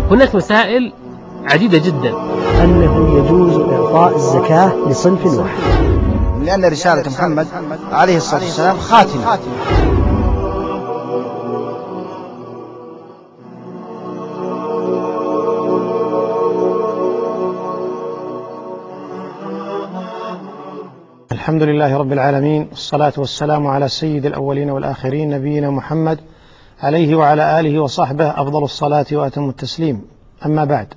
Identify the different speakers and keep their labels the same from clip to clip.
Speaker 1: هناك مسائل عديدة جدا.
Speaker 2: أنه يجوز إعطاء الزكاة لصنف واحد،
Speaker 3: لأن رسالة محمد عليه الصلاة والسلام خاتمة.
Speaker 4: الحمد لله رب العالمين، والصلاة والسلام على سيد الأولين والآخرين نبينا محمد عليه وعلى آله وصحبه أفضل الصلاة وأتم التسليم. أما بعد،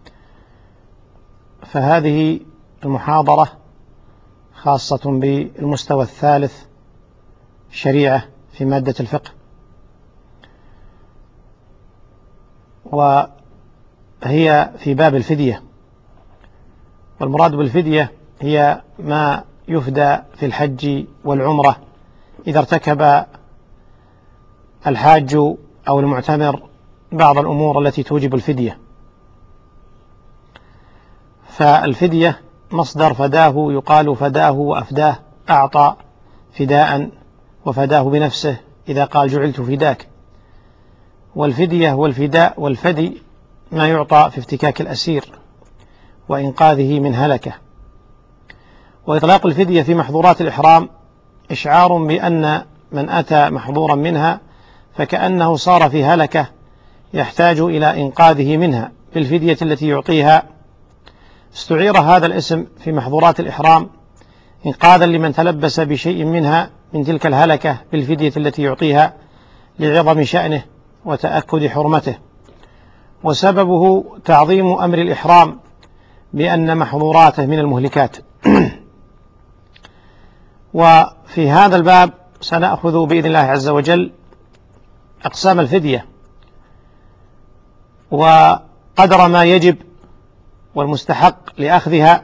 Speaker 4: فهذه المحاضرة خاصة بالمستوى الثالث شريعة في مادة الفقه، وهي في باب الفدية. والمراد بالفدية هي ما يفدى في الحج والعمرة إذا ارتكب الحاج أو المعتمر بعض الأمور التي توجب الفدية. فالفدية مصدر فداه، يقال فداه وأفداه، أعطى فداء وفداه بنفسه إذا قال جعلت فداك. والفدية والفداء والفدي ما يعطى في افتكاك الأسير وإنقاذه من هلكة. وإطلاق الفدية في محظورات الإحرام إشعار بأن من أتى محظورا منها فكأنه صار في هلكة يحتاج إلى إنقاذه منها بالفدية التي يعطيها. استعير هذا الاسم في محظورات الإحرام إنقاذا لمن تلبس بشيء منها من تلك الهلكة بالفدية التي يعطيها لعظم شأنه وتأكد حرمته. وسببه تعظيم أمر الإحرام بأن محظوراته من المهلكات. وفي هذا الباب سنأخذ بإذن الله عز وجل أقسام الفدية وقدر ما يجب والمستحق لأخذها.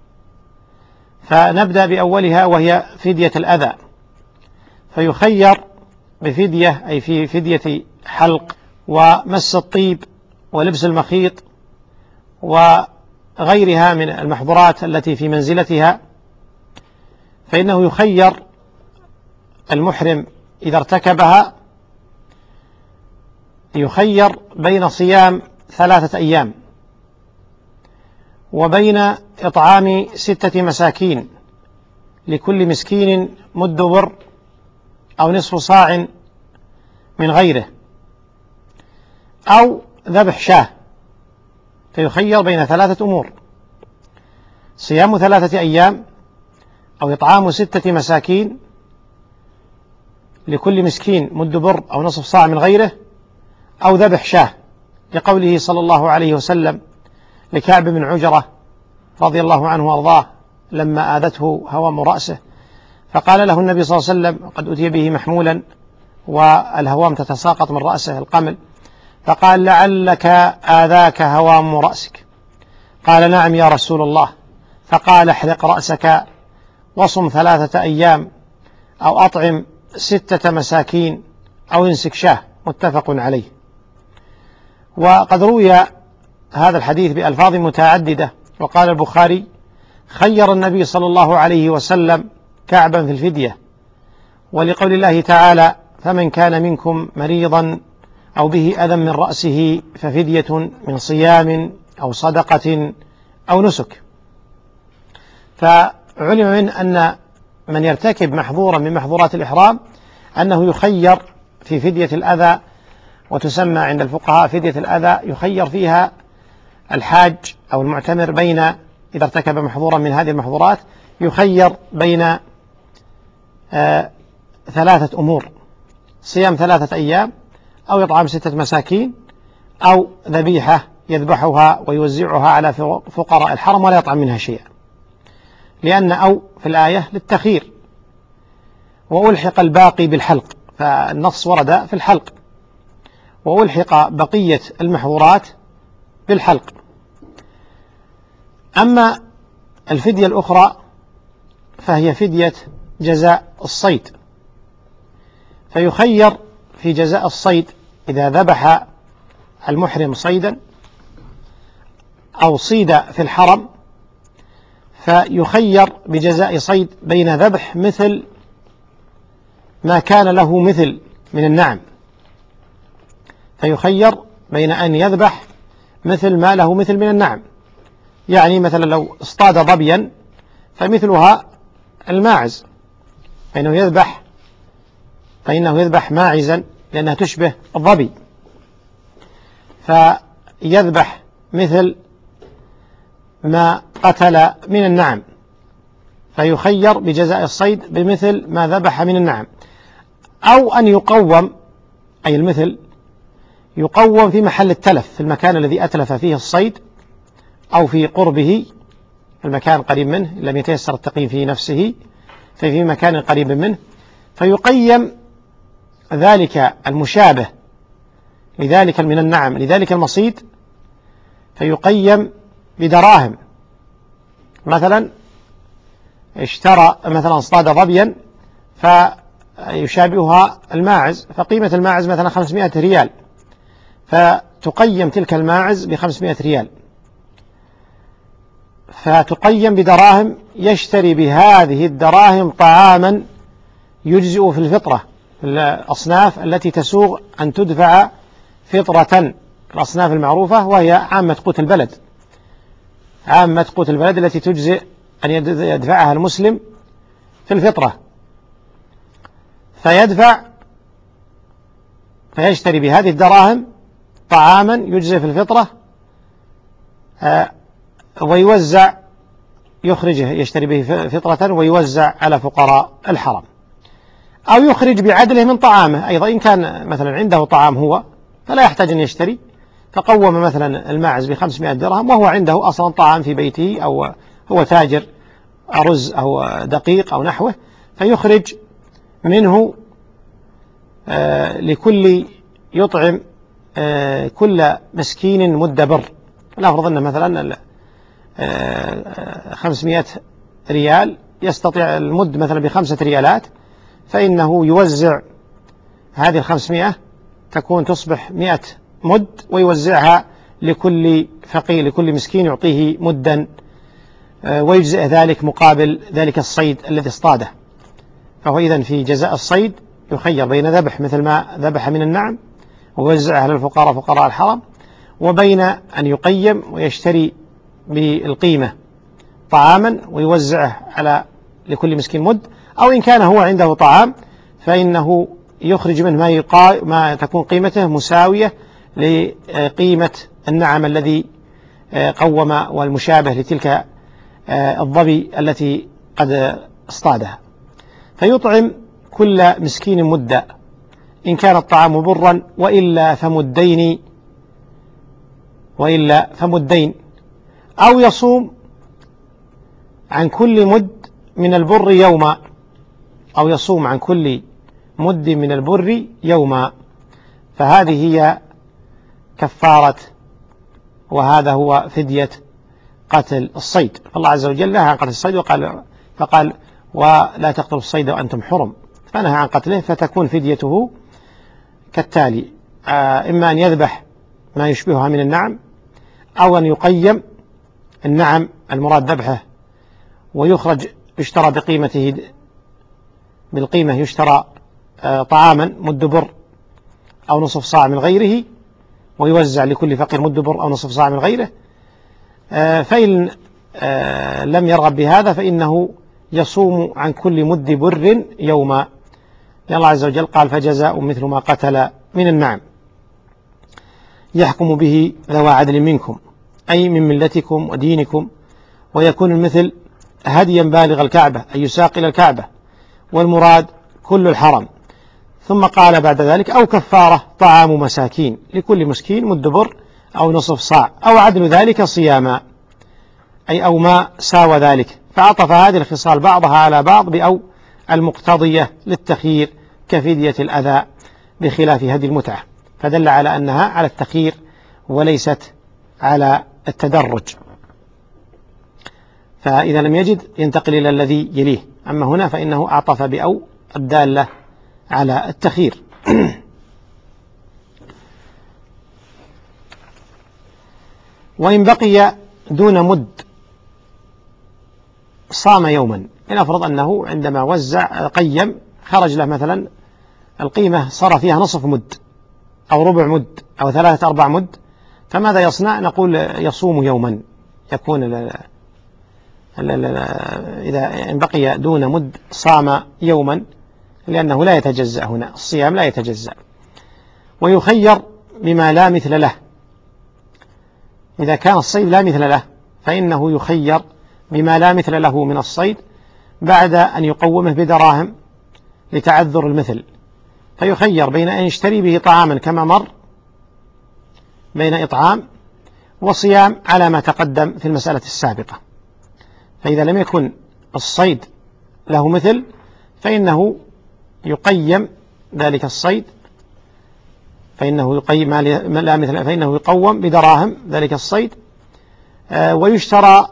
Speaker 4: فنبدأ بأولها وهي فدية الأذى. فيخير بفدية أي في فدية حلق ومس الطيب ولبس المخيط وغيرها من المحظورات التي في منزلتها. فإنه يخير المحرم إذا ارتكبها، يخير بين صيام 3 أيام وبين إطعام 6 مساكين لكل مسكين مد بر أو نصف صاع من غيره، أو ذبح شاة. فيخير بين 3 أمور: صيام 3 أيام، أو إطعام 6 مساكين لكل مسكين مد بر أو نصف صاع من غيره، أو ذبح شاة، لقوله صلى الله عليه وسلم لكعب بن عجرة رضي الله عنه وأرضاه لما آذته هوام رأسه، فقال له النبي صلى الله عليه وسلم قد أتي به محمولا والهوام تتساقط من رأسه القمل، فقال لعلك آذاك هوام رأسك؟ قال نعم يا رسول الله. فقال احلق رأسك وصم 3 أيام، أو أطعم 6 مساكين، أو انسك شاه. متفق عليه. وقد روي هذا الحديث بألفاظ متعددة. وقال البخاري خير النبي صلى الله عليه وسلم كعبا في الفدية، ولقول الله تعالى فمن كان منكم مريضا أو به أذى من رأسه ففدية من صيام أو صدقة أو نسك. فعلم من أن من يرتكب محظورا من محظورات الإحرام أنه يخير في فدية الأذى، وتسمى عند الفقهاء فدية الأذى. يخير فيها الحاج أو المعتمر بين، إذا ارتكب محظورا من هذه المحظورات، يخير بين 3 أمور: صيام 3 أيام، أو إطعام 6 مساكين، أو ذبيحة يذبحها ويوزعها على فقراء الحرم ولا يطعم منها شيئا، لأن أو في الآية للتخيير. وألحق الباقي بالحلق، فالنص ورد في الحلق، وألحق بقية المحظورات بالحلق. أما الفدية الأخرى فهي فدية جزاء الصيد. فيخير في جزاء الصيد إذا ذبح المحرم صيدا أو صيد في الحرم، فيخير بجزاء صيد بين ذبح مثل ما كان له مثل من النعم. فيخير بين أن يذبح مثل ما له مثل من النعم. يعني مثلا لو اصطاد ظبيا فمثلها الماعز، فإنه يذبح ماعزا لأنها تشبه الظبي، فيذبح مثل ما قتل من النعم، فيخير بجزاء الصيد بمثل ما ذبح من النعم. أو أن يقوم، أي المثل يقوم في محل التلف، في المكان الذي أتلف فيه الصيد أو في قربه، المكان قريب منه، لم يتيسر التقييم في نفسه ففي مكان قريب منه، فيقيم ذلك المشابه لذلك من النعم لذلك المصيد، فيقيم بدراهم. مثلا اصطاد ظبيا فيشابهها الماعز، فقيمة الماعز مثلا 500 ريال، فتقيم تلك الماعز ب500 ريال، فتقيم بدراهم، يشتري بهذه الدراهم طعاما يجزئ في الفطرة، الأصناف التي تسوغ أن تدفع فطرة، الأصناف المعروفة وهي عامة قوت البلد، التي تجزئ أن يدفعها المسلم في الفطرة، فيشتري بهذه الدراهم طعاما يجزئ في الفطرة، ويوزع، يخرجه، يشتري به فطرة ويوزع على فقراء الحرم. أو يخرج بعدله من طعامه أيضا، إن كان مثلا عنده طعام هو فلا يحتاج أن يشتري، فقوم مثلا الماعز ب500 درهم وهو عنده أصلا طعام في بيته، أو هو تاجر رز أو دقيق أو نحوه، فيخرج منه لكل يطعم كل مسكين مد بر. نفرض أن مثلا 500 ريال يستطيع المد مثلا ب5 ريالات، فإنه يوزع هذه 500 تصبح 100 مد، ويوزعها لكل فقير، لكل مسكين يعطيه مدا، ويجزئ ذلك مقابل ذلك الصيد الذي اصطاده. فهو إذن في جزاء الصيد يخير بين ذبح مثل ما ذبح من النعم ويوزعها للفقراء فقراء الحرم، وبين أن يقيم ويشتري بالقيمة طعاما ويوزعه لكل مسكين مد، أو إن كان هو عنده طعام فإنه يخرج منه ما تكون قيمته مساوية لقيمة النعم الذي قوم والمشابه لتلك الظبي التي قد اصطادها، فيطعم كل مسكين مدا إن كان الطعام برا، وإلا فمدين، أو يصوم عن كل مد من البر يوما، فهذه هي كفارة، وهذا هو فدية قتل الصيد. فالله عز وجل نهى عن قتل الصيد فقال ولا تقتلوا الصيد وأنتم حرم، فنهى عن قتله، فتكون فديته كالتالي: إما أن يذبح ما يشبهها من النعم، أو أن يقيم النعم المراد ذبحه ويخرج يشترى بالقيمة يشترى طعاما مد بر أو نصف صاع من غيره، ويوزع لكل فقير مد بر أو نصف صاع من غيره. فإن لم يرغب بهذا فإنه يصوم عن كل مد بر يوما، لأن الله عز وجل قال: فجزاء مثل ما قتل من النعم يحكم به ذوى عدل منكم، أي من ملتكم ودينكم، ويكون المثل هديا بالغ الكعبة، أي يساق إلى الكعبة، والمراد كل الحرم. ثم قال بعد ذلك: أو كفارة طعام مساكين، لكل مسكين مد بر أو نصف صاع، أو عدل ذلك صياما، أي أو ما ساوى ذلك. فعطف هذه الخصال بعضها على بعض بأو المقتضية للتخيير كفدية الأذى، بخلاف هدي المتعة، فدل على أنها على التخيير وليست على التدرج. فإذا لم يجد ينتقل إلى الذي يليه، أما هنا فإنه أعطف بأو الدالة على التخيير. وإن بقي دون مد صام يوما. لنفرض أنه عندما قيم خرج له مثلا القيمة صار فيها نصف مد أو ربع مد أو 3/4 مد، فماذا يصنع؟ نقول يصوم يوما، يكون إذا إن بقي دون مد صام يوما، لأنه لا يتجزأ هنا، الصيام لا يتجزأ. ويخير بما لا مثل له، إذا كان الصيد لا مثل له فإنه يخير بما لا مثل له من الصيد بعد أن يقومه بدراهم لتعذر المثل، فيخير بين أن يشتري به طعاما كما مر، بين إطعام وصيام على ما تقدم في المسألة السابقة. فإذا لم يكن الصيد له مثل فإنه يقيم ذلك الصيد، فإنه يقيم لا مثل، فإنه يقوم بدراهم ذلك الصيد، ويشترى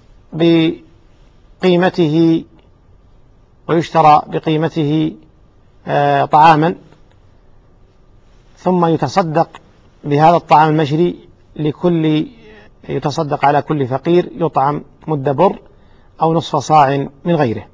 Speaker 4: بقيمته طعاما، ثم يتصدق بهذا الطعام المشري يتصدق على كل فقير يطعم مد بر أو نصف صاع من غيره.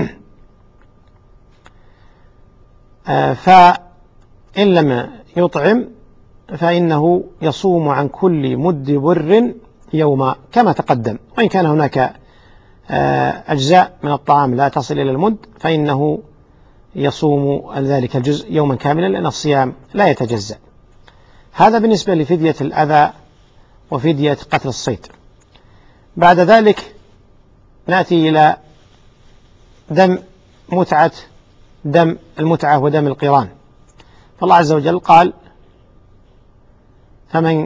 Speaker 4: فإن لم يطعم فإنه يصوم عن كل مد بر يوما كما تقدم، وإن كان هناك أجزاء من الطعام لا تصل إلى المد فإنه يصوم ذلك الجزء يوما كاملا، لأن الصيام لا يتجزأ. هذا بالنسبة لفدية الأذى وفدية قتل الصيد. بعد ذلك نأتي إلى دم المتعة ودم القران. فالله عز وجل قال فإن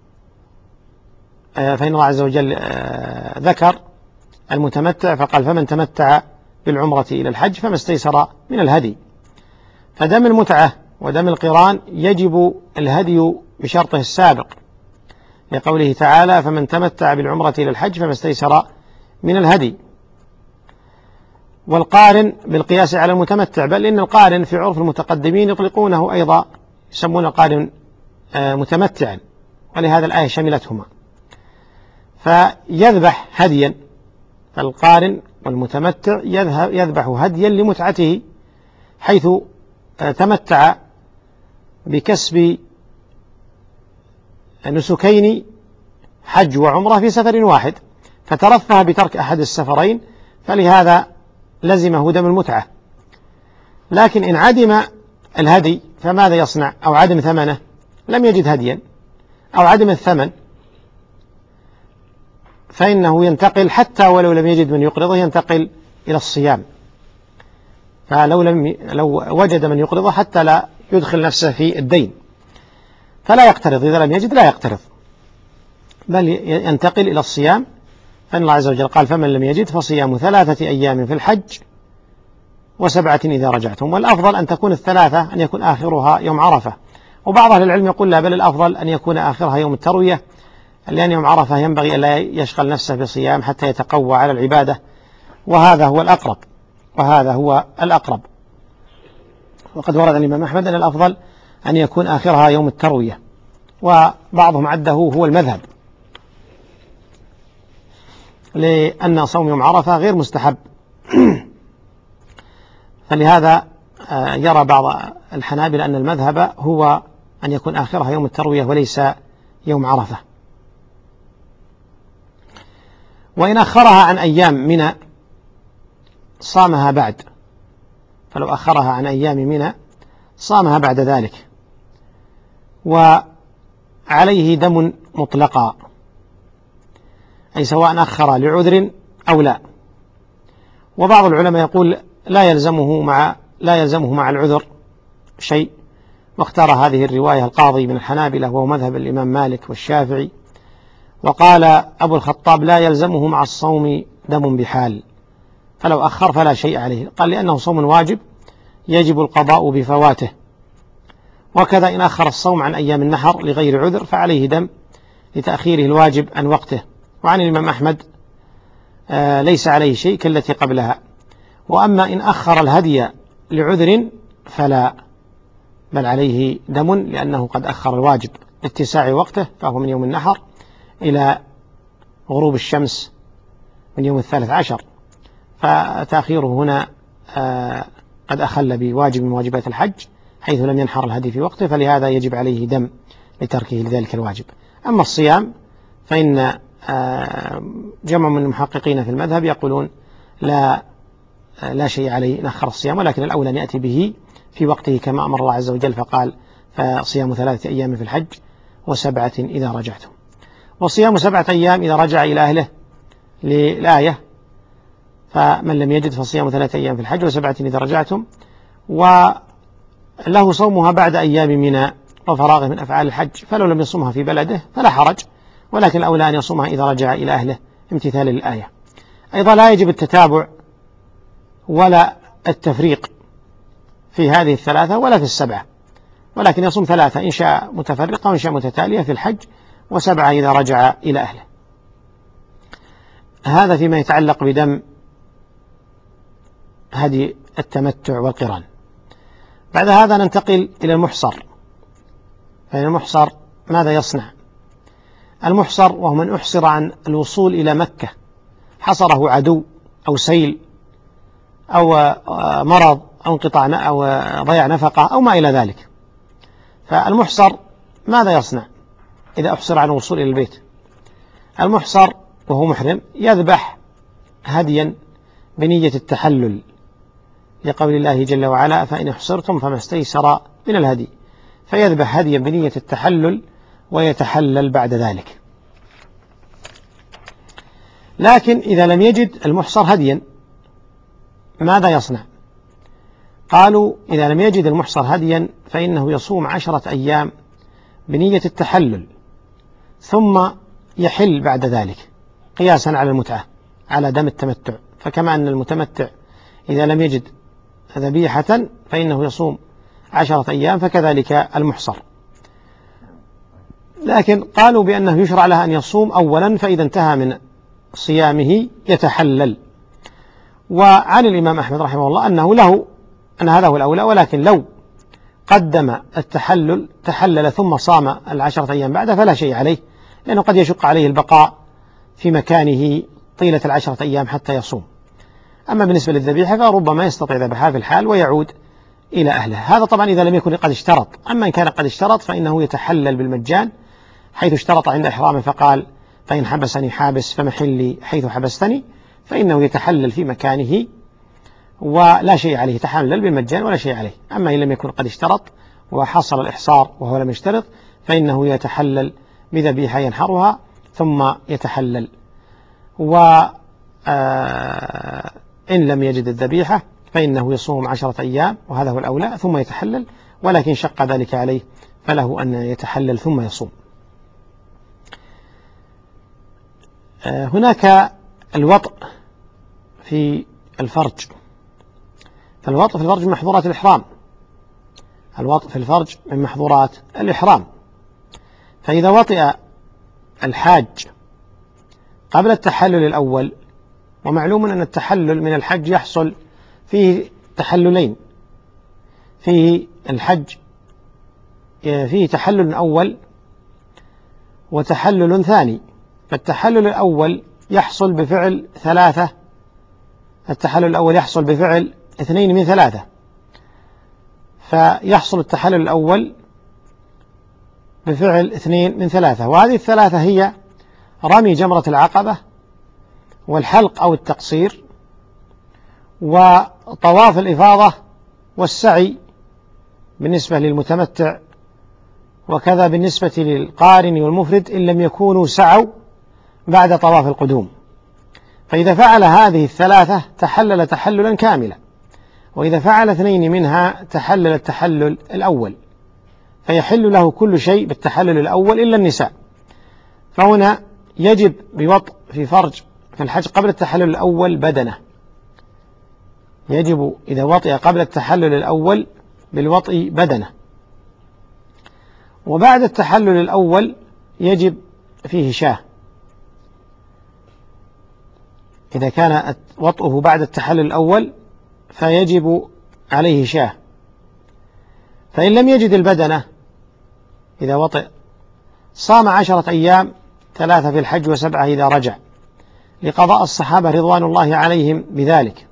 Speaker 4: الله عز وجل ذكر المتمتع فقال فمن تمتع بالعمرة إلى الحج فما استيسر من الهدي. فدم المتعة ودم القران يجب الهدي بشرطه السابق، لقوله تعالى فمن تمتع بالعمرة إلى الحج فما استيسر من الهدي. والقارن بالقياس على المتمتع، بل إن القارن في عرف المتقدمين يطلقونه أيضا، يسمون القارن متمتعا، ولهذا الآية شملتهما. فيذبح هديا، فالقارن والمتمتع يذبح هديا لمتعته، حيث تمتع بكسب نسكين حج وعمرة في سفر واحد، فترفه بترك أحد السفرين، فلهذا لزمه دم المتعة. لكن إن عدم الهدي فماذا يصنع؟ أو عدم ثمنه، لم يجد هديا أو عدم الثمن، فإنه ينتقل حتى ولو لم يجد من يقرضه ينتقل إلى الصيام. لو وجد من يقرضه حتى لا يدخل نفسه في الدين فلا يقترض، إذا لم يجد لا يقترض بل ينتقل إلى الصيام. فإن الله عز وجل قال فمن لم يجد فصيام 3 أيام في الحج و7 إذا رجعتم. والأفضل أن تكون الثلاثة أن يكون آخرها يوم عرفة، وبعض أهل العلم يقول لا، بل الأفضل أن يكون آخرها يوم التروية، لأن يوم عرفة ينبغي ألا يشغل نفسه بصيام حتى يتقوى على العبادة، وهذا هو الأقرب. وقد ورد عن الإمام أحمد أن الأفضل أن يكون آخرها يوم التروية، وبعضهم عده هو المذهب، لأن صوم يوم عرفة غير مستحب. فلهذا يرى بعض الحنابلة أن المذهب هو أن يكون آخرها يوم التروية وليس يوم عرفة. وإن أخرها عن أيام منى صامها بعد، فلو أخرها عن أيام منى صامها بعد ذلك، وعليه دم مطلقا، أي سواء أخر لعذر أو لا. وبعض العلماء يقول لا يلزمه مع العذر شيء، واختار هذه الرواية القاضي من الحنابلة وهو مذهب الإمام مالك والشافعي. وقال أبو الخطاب لا يلزمه مع الصوم دم بحال، فلو أخر فلا شيء عليه، قال لأنه صوم واجب يجب القضاء بفواته. وكذا إن أخر الصوم عن أيام النحر لغير عذر فعليه دم لتأخيره الواجب عن وقته. وعن الإمام أحمد ليس عليه شيء كالتي قبلها. وأما إن أخر الهدي لعذر فلا، بل عليه دم، لأنه قد أخر الواجب لاتساع وقته، فهو من يوم النحر إلى غروب الشمس من يوم 13، فتأخيره هنا قد أخل بواجب من واجبات الحج حيث لم ينحر الهدي في وقته، فلهذا يجب عليه دم لتركه لذلك الواجب. أما الصيام فإن جمع من المحققين في المذهب يقولون لا شيء عليه نأخر الصيام، ولكن الأولى أن يأتي به في وقته كما أمر الله عز وجل فقال فصيام 3 أيام في الحج و7 إذا رجعتم. وصيام 7 أيام إذا رجع إلى أهله للآية فمن لم يجد فصيام 3 أيام في الحج و7 إذا رجعتم، وله صومها بعد أيام منى وفراغه من أفعال الحج، فلو لم يصومها في بلده فلا حرج، ولكن الأولى أن يصومها إذا رجع إلى أهله امتثالا للآية. أيضا لا يجب التتابع ولا التفريق في هذه 3 ولا في 7، ولكن يصوم 3 إن شاء متفرقة وإن شاء متتالية في الحج، و7 إذا رجع إلى أهله. هذا فيما يتعلق بدم هدي التمتع والقران. بعد هذا ننتقل إلى المحصر. فإن المحصر ماذا يصنع؟ المحصر وهو من أحصر عن الوصول إلى مكة، حصره عدو أو سيل أو مرض أو انقطاع أو ضياع نفقة أو ما إلى ذلك. فالمحصر ماذا يصنع إذا أحصر عن الوصول إلى البيت؟ المحصر وهو محرم يذبح هديا بنية التحلل، لقول الله جل وعلا فإن احصرتم فما استيسر من الهدي، فيذبح هديا بنية التحلل ويتحلل بعد ذلك. لكن إذا لم يجد المحصر هديا ماذا يصنع؟ قالوا إذا لم يجد المحصر هديا فإنه يصوم 10 أيام بنية التحلل ثم يحل بعد ذلك، قياسا على المتعة على دم التمتع. فكما أن المتمتع إذا لم يجد ذبيحة فإنه يصوم 10 أيام، فكذلك المحصر. لكن قالوا بأنه يشرع له أن يصوم أولا، فإذا انتهى من صيامه يتحلل. وعن الإمام أحمد رحمه الله أن هذا هو الأولى، ولكن لو قدم التحلل تحلل ثم صام 10 أيام بعده فلا شيء عليه، لأنه قد يشق عليه البقاء في مكانه طيلة 10 أيام حتى يصوم. أما بالنسبة للذبيحة فربما يستطيع ذبحها في الحال ويعود إلى أهله. هذا طبعا إذا لم يكن قد اشترط. أما إن كان قد اشترط فإنه يتحلل بالمجان، حيث اشترط عند إحرامه فقال فإن حبسني حابس فمحلي حيث حبستني، فإنه يتحلل في مكانه ولا شيء عليه، يتحلل بالمجان ولا شيء عليه. أما إن لم يكن قد اشترط وحصل الإحصار وهو لم يشترط فإنه يتحلل بذبيحة ينحرها ثم يتحلل. وإن لم يجد الذبيحة فإنه يصوم 10 أيام وهذا هو الأولى ثم يتحلل، ولكن شق ذلك عليه فله أن يتحلل ثم يصوم. هناك الوطء في الفرج. فالوطء في الفرج من محظورات الإحرام. الوطء في الفرج من محظورات الإحرام. فإذا وطئ الحاج قبل التحلل الأول، ومعلوم أن التحلل من الحج يحصل فيه تحللين، فيه الحج فيه تحلل أول وتحلل ثاني. فالتحلل الأول يحصل بفعل 3، التحلل الأول يحصل بفعل 2 من 3، فيحصل التحلل الأول بفعل 2 من 3، وهذه ال3 هي رمي جمرة العقبة والحلق أو التقصير وطواف الإفاضة والسعي بالنسبة للمتمتع، وكذا بالنسبة للقارن والمفرد إن لم يكونوا سعوا بعد طواف القدوم. فإذا فعل هذه ال3 تحلل تحللا كاملا، وإذا فعل 2 منها تحلل التحلل الأول، فيحل له كل شيء بالتحلل الأول إلا النساء. فهنا يجب بوطء في فرج في الحج قبل التحلل الأول بدنه، يجب إذا وطئ قبل التحلل الأول بالوطء بدنه. وبعد التحلل الأول يجب فيه شاة، إذا كان وطئه بعد التحلل الأول فيجب عليه شاة. فإن لم يجد البدنة إذا وطئ صام 10 أيام، 3 في الحج و7 إذا رجع، لقضاء الصحابة رضوان الله عليهم بذلك.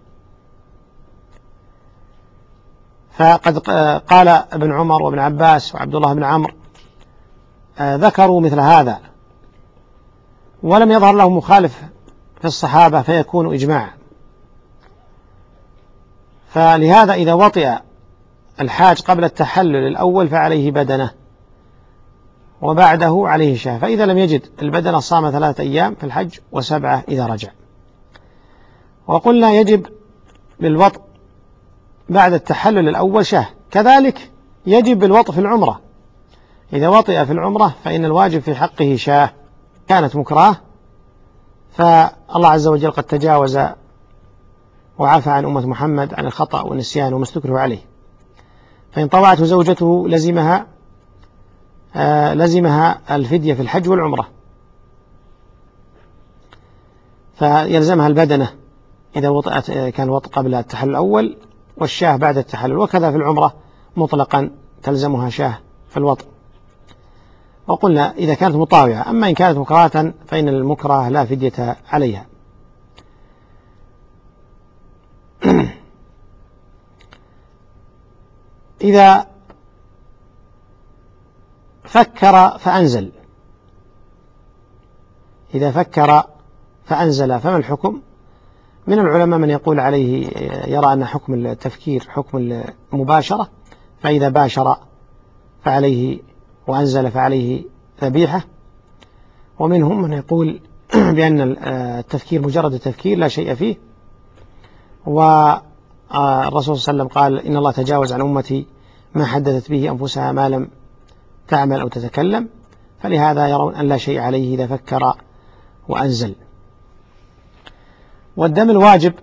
Speaker 4: فقد قال ابن عمر وابن عباس وعبد الله بن عمرو ذكروا مثل هذا ولم يظهر له مخالف في الصحابة فيكون إجماع. فلهذا إذا وطئ الحاج قبل التحلل الأول فعليه بدنة وبعده عليه شاة، فإذا لم يجد البدنة صام 3 أيام في الحج و7 إذا رجع. وقلنا يجب بالوطء بعد التحلل الأول شاه، كذلك يجب بالوطء في العمرة، إذا وطئ في العمرة فإن الواجب في حقه شاه كانت مكراه، فالله عز وجل قد تجاوز وعفى عن أمة محمد عن الخطأ والنسيان وما استكره عليه. فإن طوعته زوجته لزمها الفدية في الحج والعمرة، فيلزمها البدنة إذا وطئت كان وطئ قبل التحلل الأول، والشاه بعد التحلل، وكذا في العمرة مطلقا تلزمها شاه في الوطئ. وقلنا إذا كانت مطاوعة، أما إن كانت مكراهة فإن المكره لا فدية عليها. إذا فكر فأنزل فما الحكم؟ من العلماء من يقول عليه يرى أن حكم التفكير حكم المباشرة، فإذا باشر فعليه وأنزل فعليه ذبيحة، ومنهم من يقول بأن التفكير مجرد التفكير لا شيء فيه، والرسول صلى الله عليه وسلم قال إن الله تجاوز عن أمتي ما حدثت به أنفسها ما لم تعمل أو تتكلم، فلهذا يرون أن لا شيء عليه إذا فكر وأنزل. والدم الواجب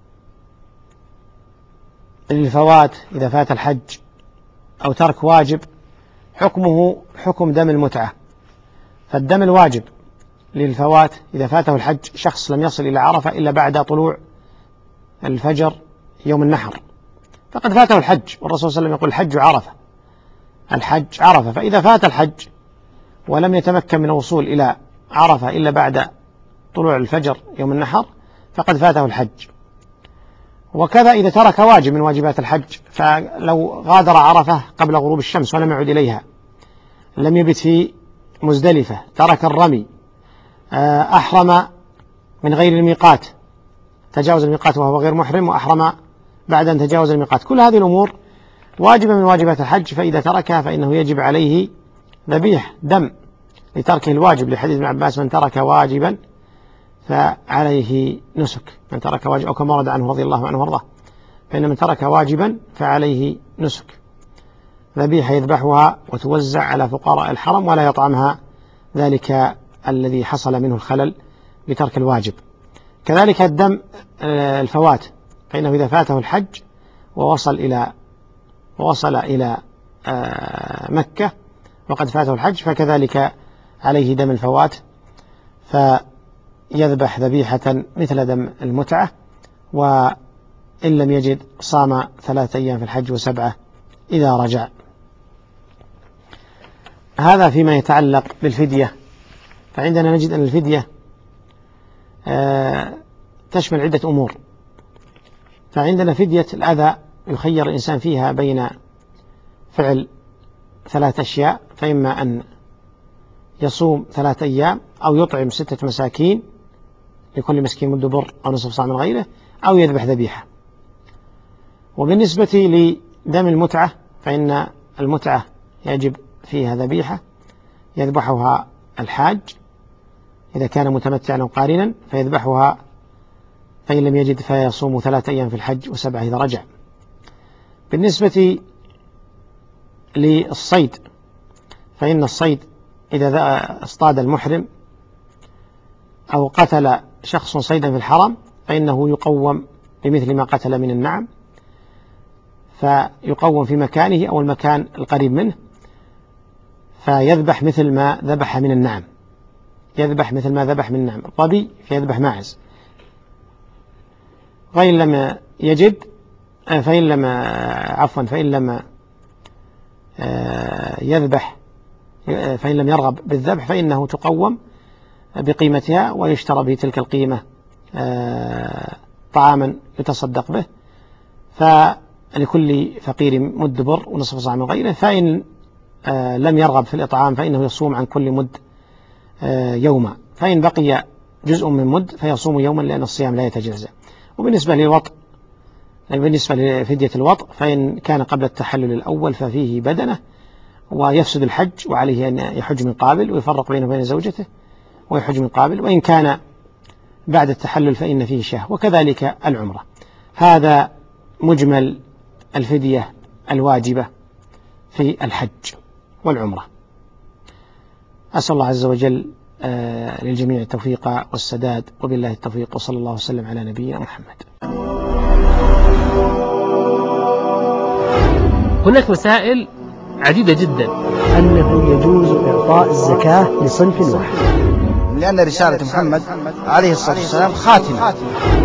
Speaker 4: للفوات إذا فات الحج أو ترك واجب حكمه حكم دم المتعة. فالدم الواجب للفوات إذا فاته الحج، شخص لم يصل إلى عرفة إلا بعد طلوع الفجر يوم النحر، فقد فاته الحج، والرسول صلى الله عليه وسلم يقول الحج عرفة. فإذا فات الحج ولم يتمكن من الوصول إلى عرفة إلا بعد طلوع الفجر يوم النحر فقد فاته الحج. وكذا إذا ترك واجب من واجبات الحج، فلو غادر عرفة قبل غروب الشمس ولم يعد إليها، لم يبت في مزدلفة، ترك الرمي، أحرم من غير الميقات، تجاوز الميقات وهو غير محرم، وأحرم بعد أن تجاوز الميقات، كل هذه الأمور واجبة من واجبات الحج، فإذا تركها فإنه يجب عليه ذبيح دم لتركه الواجب، لحديث ابن عباس من ترك واجبا فعليه نسك، من ترك واجب، أو كما ورد عنه رضي الله عنه وارضاه، فإن من ترك واجبا فعليه نسك، ذبيحة يذبحها وتوزع على فقراء الحرم ولا يطعمها ذلك الذي حصل منه الخلل بترك الواجب. كذلك الدم الفوات، فإنه إذا فاته الحج ووصل إلى مكة وقد فاته الحج فكذلك عليه دم الفوات، فيذبح ذبيحة مثل دم المتعة، وإن لم يجد صام 3 أيام في الحج و7 إذا رجع. هذا فيما يتعلق بالفدية. فعندنا نجد أن الفدية تشمل عدة أمور. فعندنا فدية الأذى، يخير الإنسان فيها بين فعل 3 أشياء، فإما أن يصوم 3 أيام، أو يطعم 6 مساكين لكل مسكين مد بر أو نصف صاع من غيره، أو يذبح ذبيحة. وبالنسبة لدم المتعة فإن المتعة يجب فيها ذبيحة يذبحها الحاج إذا كان متمتعا أو قارنا، فيذبحها، فإن لم يجد فيصوم 3 أيام في الحج و7 إذا رجع. بالنسبة للصيد فإن الصيد إذا اصطاد المحرم أو قتل شخص صيدا في الحرم فإنه يقوم بمثل ما قتل من النعم، فيقوم في مكانه أو المكان القريب منه، فيذبح مثل ما ذبح من النعم، الظبي فيذبح ماعز. فإن لم يجد فإن لم يرغب بالذبح فإنه تقوم بقيمتها ويشترى به تلك القيمة طعاما يتصدق به، فلكل فقير مد بر ونصف صاع من غيره. فإن لم يرغب في الإطعام فإنه يصوم عن كل مد يوما، فإن بقي جزء من مد فيصوم يوما لأن الصيام لا يتجزأ. وبالنسبة للوطء، بالنسبة لفدية الوطء، فإن كان قبل التحلل الأول ففيه بدنة ويفسد الحج، وعليه أن يحج من قابل ويفرق بينه وبين زوجته ويحج من قابل، وإن كان بعد التحلل فإن فيه شهوة، وكذلك العمرة. هذا مجمل الفدية الواجبة في الحج والعمرة. أسأل الله عز وجل للجميع التوفيق والسداد، وبالله التوفيق، وصلى الله وسلم على نبينا محمد.
Speaker 1: هناك مسائل عديدة جدا.
Speaker 2: أنه يجوز إعطاء الزكاة لصنف واحد،
Speaker 3: لأن رسالة محمد عليه الصلاة والسلام خاتمة